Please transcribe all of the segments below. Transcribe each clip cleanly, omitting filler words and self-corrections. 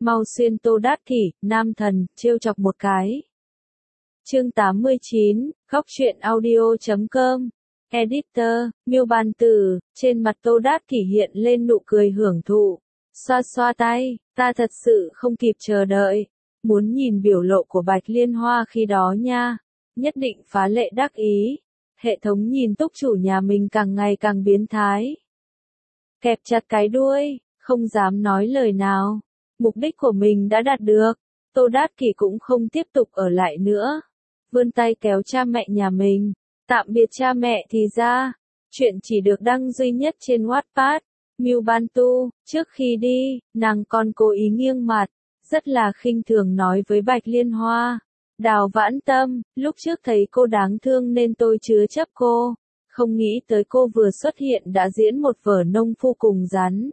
mau xuyên Tô Đát Kỷ, nam thần, trêu chọc một cái. Chương 89, khóc chuyện audio.com. Editor, Miêu Bàn Tử, trên mặt Tô Đát Kỷ hiện lên nụ cười hưởng thụ. Xoa xoa tay, ta thật sự không kịp chờ đợi. Muốn nhìn biểu lộ của Bạch Liên Hoa khi đó nha. Nhất định phá lệ đắc ý. Hệ thống nhìn túc chủ nhà mình càng ngày càng biến thái. Kẹp chặt cái đuôi, không dám nói lời nào. Mục đích của mình đã đạt được. Tô Đát Kỷ cũng không tiếp tục ở lại nữa. Vươn tay kéo cha mẹ nhà mình. Tạm biệt cha mẹ thì ra. Chuyện chỉ được đăng duy nhất trên Wattpad. Miu Ban Tu, trước khi đi, nàng còn cố ý nghiêng mặt. Rất là khinh thường nói với Bạch Liên Hoa. Đào Vãn Tâm, lúc trước thấy cô đáng thương nên tôi chứa chấp cô. Không nghĩ tới cô vừa xuất hiện đã diễn một vở nông phu cùng rắn.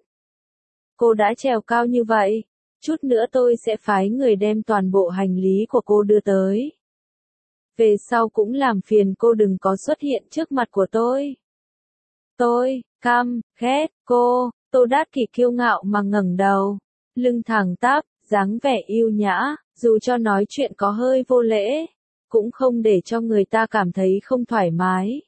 Cô đã trèo cao như vậy. Chút nữa tôi sẽ phái người đem toàn bộ hành lý của cô đưa tới. Về sau cũng làm phiền cô đừng có xuất hiện trước mặt của tôi. Tôi, căm, ghét, cô, Tô Đát Kỷ kiêu ngạo mà ngẩng đầu. Lưng thẳng tắp, dáng vẻ yêu nhã, dù cho nói chuyện có hơi vô lễ, cũng không để cho người ta cảm thấy không thoải mái.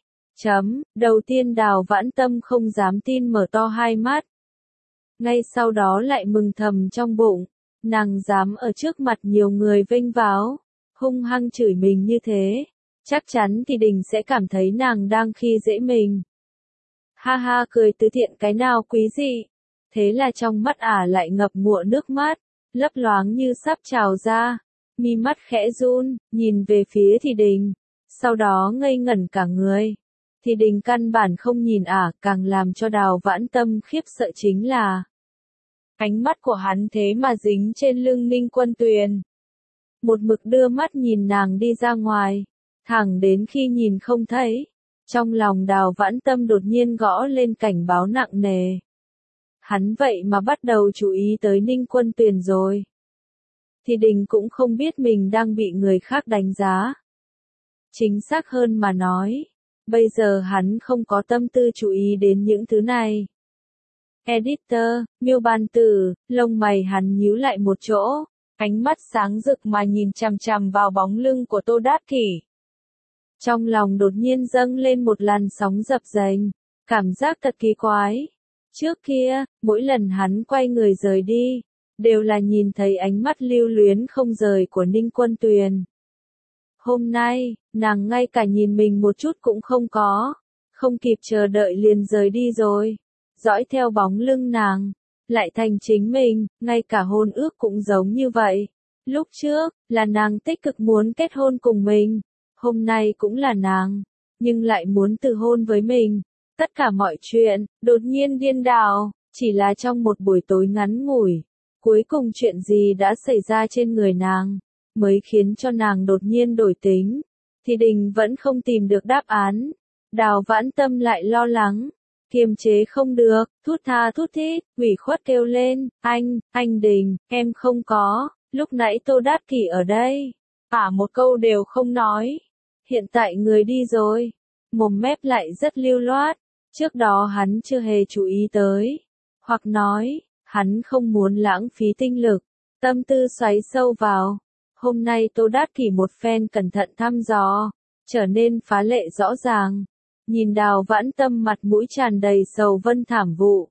Đầu tiên Đào Vãn Tâm không dám tin mở to hai mắt. Ngay sau đó lại mừng thầm trong bụng, nàng dám ở trước mặt nhiều người vênh váo, hung hăng chửi mình như thế, chắc chắn thì Đình sẽ cảm thấy nàng đang khi dễ mình. Ha ha cười từ thiện cái nào quý dị, thế là trong mắt ả lại ngập ngụa nước mắt, lấp loáng như sắp trào ra, mi mắt khẽ run, nhìn về phía Thì Đình, sau đó ngây ngẩn cả người. Thì Đình căn bản không nhìn ả, càng làm cho Đào Vãn Tâm khiếp sợ chính là ánh mắt của hắn thế mà dính trên lưng Ninh Quân Tuyền. Một mực đưa mắt nhìn nàng đi ra ngoài, thẳng đến khi nhìn không thấy, trong lòng Đào Vãn Tâm đột nhiên gõ lên cảnh báo nặng nề. Hắn vậy mà bắt đầu chú ý tới Ninh Quân Tuyền rồi. Thì Đình cũng không biết mình đang bị người khác đánh giá. Chính xác hơn mà nói, bây giờ hắn không có tâm tư chú ý đến những thứ này. Editor, Miêu Bàn Tử, lông mày hắn nhíu lại một chỗ, ánh mắt sáng rực mà nhìn chằm chằm vào bóng lưng của Tô Đát Kỷ. Trong lòng đột nhiên dâng lên một làn sóng dập dềnh, cảm giác thật kỳ quái. Trước kia, mỗi lần hắn quay người rời đi, đều là nhìn thấy ánh mắt lưu luyến không rời của Ninh Quân Tuyền. Hôm nay, nàng ngay cả nhìn mình một chút cũng không có, không kịp chờ đợi liền rời đi rồi. Dõi theo bóng lưng nàng, lại thành chính mình, ngay cả hôn ước cũng giống như vậy. Lúc trước, là nàng tích cực muốn kết hôn cùng mình, hôm nay cũng là nàng, nhưng lại muốn từ hôn với mình. Tất cả mọi chuyện, đột nhiên điên đảo, chỉ là trong một buổi tối ngắn ngủi. Cuối cùng chuyện gì đã xảy ra trên người nàng, mới khiến cho nàng đột nhiên đổi tính. Thì Đình vẫn không tìm được đáp án. Đào Vãn Tâm lại lo lắng. Kiềm chế không được, thút tha thút thít, ủy khuất kêu lên, anh Đình, em không có, lúc nãy Tô Đát Kỷ ở đây. Một câu đều không nói. Hiện tại người đi rồi. Mồm mép lại rất lưu loát. Trước đó hắn chưa hề chú ý tới. Hoặc nói, hắn không muốn lãng phí tinh lực, tâm tư xoáy sâu vào. Hôm nay Tô Đát Kỷ một phen cẩn thận thăm dò, trở nên phá lệ rõ ràng. Nhìn Đào Vãn Tâm mặt mũi tràn đầy sầu vân thảm vụ.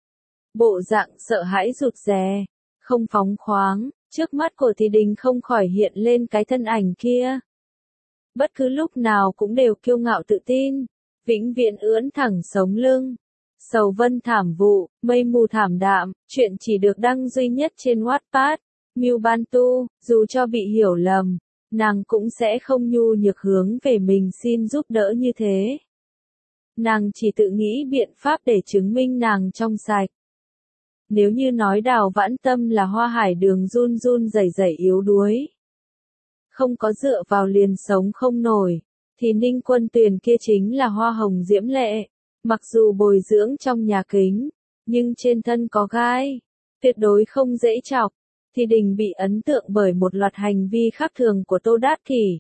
Bộ dạng sợ hãi rụt rè, không phóng khoáng, trước mắt của Thì Đình không khỏi hiện lên cái thân ảnh kia. Bất cứ lúc nào cũng đều kiêu ngạo tự tin, vĩnh viễn ưỡn thẳng sống lưng. Sầu vân thảm vụ, mây mù thảm đạm, chuyện chỉ được đăng duy nhất trên Wattpad. Miu Ban Tu, dù cho bị hiểu lầm, nàng cũng sẽ không nhu nhược hướng về mình xin giúp đỡ như thế. Nàng chỉ tự nghĩ biện pháp để chứng minh nàng trong sạch. Nếu như nói Đào Vãn Tâm là hoa hải đường run run rẩy rẩy yếu đuối, không có dựa vào liền sống không nổi, thì Ninh Quân Tuyền kia chính là hoa hồng diễm lệ, mặc dù bồi dưỡng trong nhà kính, nhưng trên thân có gai, tuyệt đối không dễ chọc. Thì Đình bị ấn tượng bởi một loạt hành vi khác thường của Tô Đát Kỷ.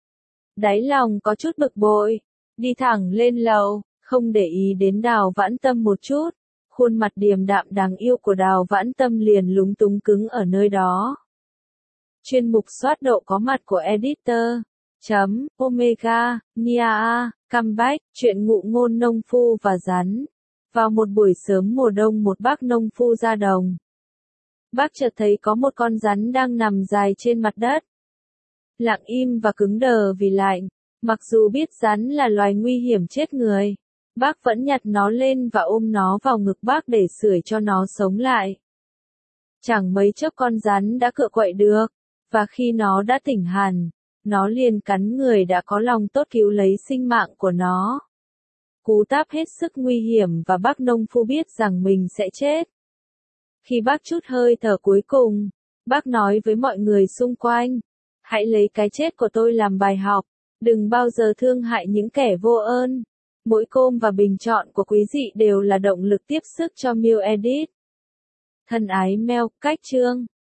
Đáy lòng có chút bực bội, đi thẳng lên lầu, không để ý đến Đào Vãn Tâm một chút, Khuôn mặt điềm đạm đáng yêu của Đào Vãn Tâm liền lúng túng cứng ở nơi đó. Chuyên mục soát độ có mặt của editor. Omega, Nia A, Comeback, chuyện ngụ ngôn nông phu và rắn. Vào một buổi sớm mùa đông, một bác nông phu ra đồng. Bác chợt thấy có một con rắn đang nằm dài trên mặt đất. Lặng im và cứng đờ vì lạnh. Mặc dù biết rắn là loài nguy hiểm chết người, bác vẫn nhặt nó lên và ôm nó vào ngực bác để sưởi cho nó sống lại. Chẳng mấy chốc con rắn đã cựa quậy được, và khi nó đã tỉnh hẳn, nó liền cắn người đã có lòng tốt cứu lấy sinh mạng của nó. Cú táp hết sức nguy hiểm và bác nông phu biết rằng mình sẽ chết. Khi bác trút hơi thở cuối cùng, bác nói với mọi người xung quanh, hãy lấy cái chết của tôi làm bài học, đừng bao giờ thương hại những kẻ vô ơn. Mỗi com và bình chọn của quý vị đều là động lực tiếp sức cho Miu Edit. Thân ái Mel, cách chương.